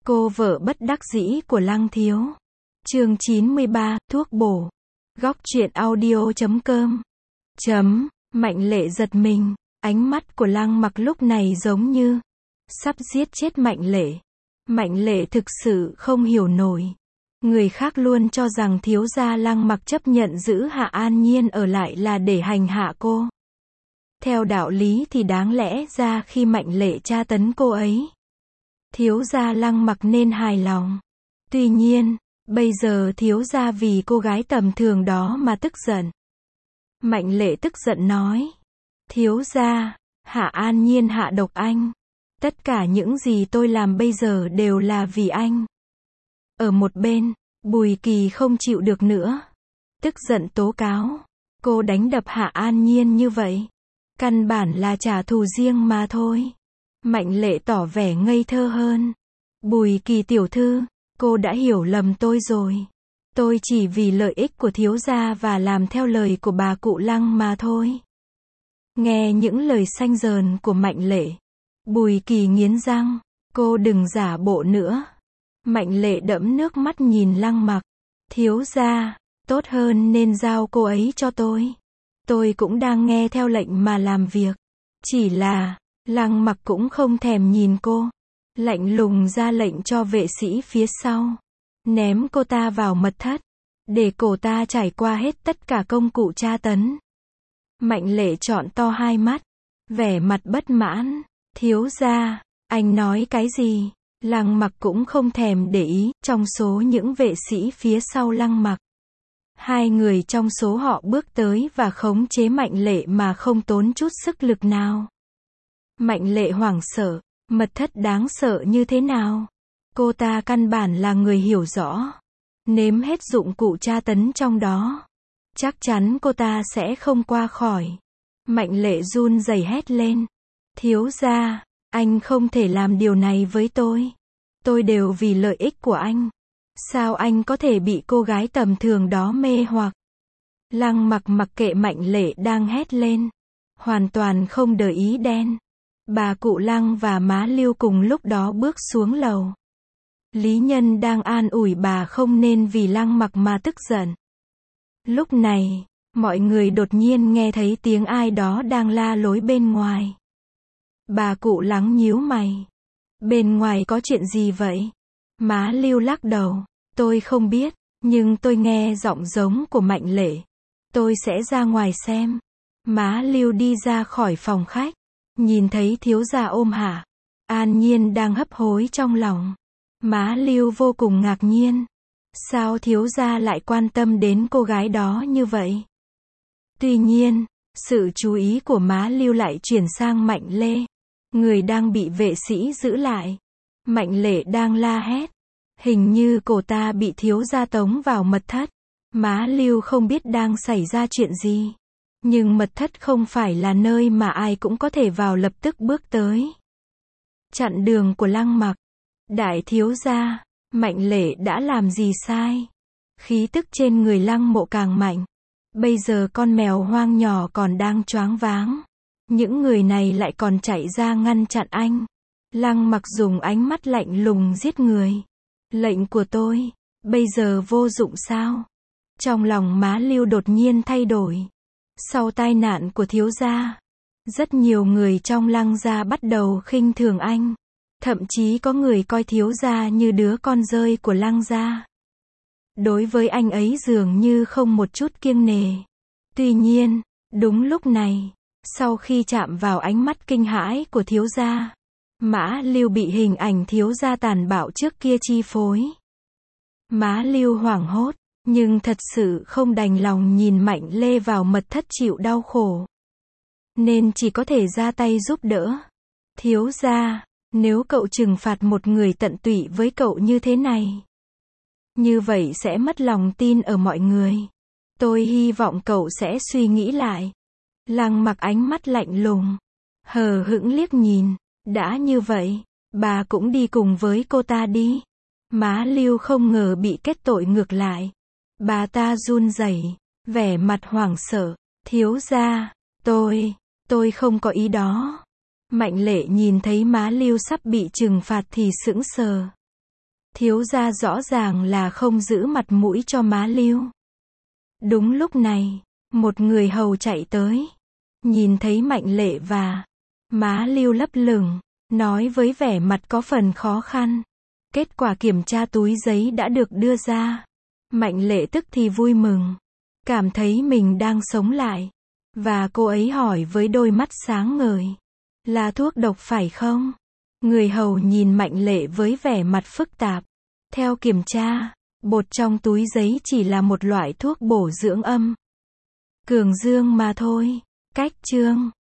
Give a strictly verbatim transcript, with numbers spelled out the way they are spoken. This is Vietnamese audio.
Cô vợ bất đắc dĩ của Lăng Thiếu. Chương chín mươi ba, thuốc bổ. Góc truyện audio chấm com. Chấm, Mạnh Lệ giật mình, ánh mắt của Lăng Mặc lúc này giống như sắp giết chết Mạnh Lệ. Mạnh Lệ thực sự không hiểu nổi. Người khác luôn cho rằng thiếu gia Lăng Mặc chấp nhận giữ Hạ An Nhiên ở lại là để hành hạ cô. Theo đạo lý thì đáng lẽ ra khi Mạnh Lệ tra tấn cô ấy, thiếu gia Lăng Mặc nên hài lòng. Tuy nhiên, bây giờ thiếu gia vì cô gái tầm thường đó mà tức giận. Mạnh Lệ tức giận nói, thiếu gia, Hạ An Nhiên hạ độc anh. Tất cả những gì tôi làm bây giờ đều là vì anh. Ở một bên, Bùi Kỳ không chịu được nữa, tức giận tố cáo, cô đánh đập Hạ An Nhiên như vậy, căn bản là trả thù riêng mà thôi. Mạnh Lệ tỏ vẻ ngây thơ hơn. Bùi Kỳ tiểu thư, cô đã hiểu lầm tôi rồi. Tôi chỉ vì lợi ích của thiếu gia và làm theo lời của bà cụ Lăng mà thôi. Nghe những lời xanh dờn của Mạnh Lệ, Bùi Kỳ nghiến răng, cô đừng giả bộ nữa. Mạnh Lệ đẫm nước mắt nhìn Lăng Mặc, thiếu gia, tốt hơn nên giao cô ấy cho tôi. Tôi cũng đang nghe theo lệnh mà làm việc. Chỉ là, Lăng Mặc cũng không thèm nhìn cô, lạnh lùng ra lệnh cho vệ sĩ phía sau, ném cô ta vào mật thất, để cô ta trải qua hết tất cả công cụ tra tấn. Mạnh Lệ trọn to hai mắt, vẻ mặt bất mãn, thiếu gia, anh nói cái gì? Lăng Mặc cũng không thèm để ý. Trong số những vệ sĩ phía sau Lăng Mặc, hai người trong số họ bước tới và khống chế Mạnh Lệ mà không tốn chút sức lực nào. Mạnh Lệ hoảng sợ, mật thất đáng sợ như thế nào? Cô ta căn bản là người hiểu rõ. Nếm hết dụng cụ tra tấn trong đó, chắc chắn cô ta sẽ không qua khỏi. Mạnh Lệ run rẩy hét lên, thiếu gia, anh không thể làm điều này với tôi. Tôi đều vì lợi ích của anh. Sao anh có thể bị cô gái tầm thường đó mê hoặc? Lăng Mặc mặc kệ Mạnh Lệ đang hét lên, hoàn toàn không để ý đen. Bà cụ Lăng và má Lưu cùng lúc đó bước xuống lầu. Lý Nhân đang an ủi bà không nên vì Lăng Mặc mà tức giận. Lúc này, mọi người đột nhiên nghe thấy tiếng ai đó đang la lối bên ngoài. Bà cụ Lăng nhíu mày. Bên ngoài có chuyện gì vậy? Má Lưu lắc đầu, tôi không biết, nhưng tôi nghe giọng giống của Mạnh Lệ. Tôi sẽ ra ngoài xem. Má Lưu đi ra khỏi phòng khách, nhìn thấy thiếu gia ôm Hạ An Nhiên đang hấp hối trong lòng. Má Lưu vô cùng ngạc nhiên. Sao thiếu gia lại quan tâm đến cô gái đó như vậy? Tuy nhiên, sự chú ý của má Lưu lại chuyển sang Mạnh Lê, người đang bị vệ sĩ giữ lại. Mạnh Lệ đang la hét. Hình như cô ta bị thiếu gia tống vào mật thất. Má Lưu không biết đang xảy ra chuyện gì. Nhưng mật thất không phải là nơi mà ai cũng có thể vào lập tức bước tới. Chặn đường của Lăng Mặc. Đại thiếu gia, Mạnh Lệ đã làm gì sai? Khí tức trên người Lăng Mộ càng mạnh. Bây giờ con mèo hoang nhỏ còn đang choáng váng. Những người này lại còn chạy ra ngăn chặn anh. Lăng Mặc dùng ánh mắt lạnh lùng giết người. Lệnh của tôi, bây giờ vô dụng sao? Trong lòng má Lưu đột nhiên thay đổi. Sau tai nạn của thiếu gia, rất nhiều người trong Lăng gia bắt đầu khinh thường anh. Thậm chí có người coi thiếu gia như đứa con rơi của Lăng gia. Đối với anh ấy dường như không một chút kiêng nể. Tuy nhiên, đúng lúc này, sau khi chạm vào ánh mắt kinh hãi của thiếu gia, Mã Lưu bị hình ảnh thiếu gia tàn bạo trước kia chi phối. Má Lưu hoảng hốt, nhưng thật sự không đành lòng nhìn Mạnh Lê vào mật thất chịu đau khổ, nên chỉ có thể ra tay giúp đỡ. Thiếu gia, nếu cậu trừng phạt một người tận tụy với cậu như thế này, như vậy sẽ mất lòng tin ở mọi người. Tôi hy vọng cậu sẽ suy nghĩ lại. Lăng Mặc ánh mắt lạnh lùng, hờ hững liếc nhìn. Đã như vậy, bà cũng đi cùng với cô ta đi. Má Lưu không ngờ bị kết tội ngược lại. Bà ta run rẩy, vẻ mặt hoảng sợ. Thiếu gia, tôi, tôi không có ý đó. Mạnh Lệ nhìn thấy má Lưu sắp bị trừng phạt thì sững sờ. Thiếu gia rõ ràng là không giữ mặt mũi cho má Lưu. Đúng lúc này, một người hầu chạy tới. Nhìn thấy Mạnh Lệ và má Lưu lấp lửng, nói với vẻ mặt có phần khó khăn. Kết quả kiểm tra túi giấy đã được đưa ra. Mạnh Lệ tức thì vui mừng. Cảm thấy mình đang sống lại. Và cô ấy hỏi với đôi mắt sáng ngời. Là thuốc độc phải không? Người hầu nhìn Mạnh Lệ với vẻ mặt phức tạp. Theo kiểm tra, bột trong túi giấy chỉ là một loại thuốc bổ dưỡng âm cường dương mà thôi. Cách chương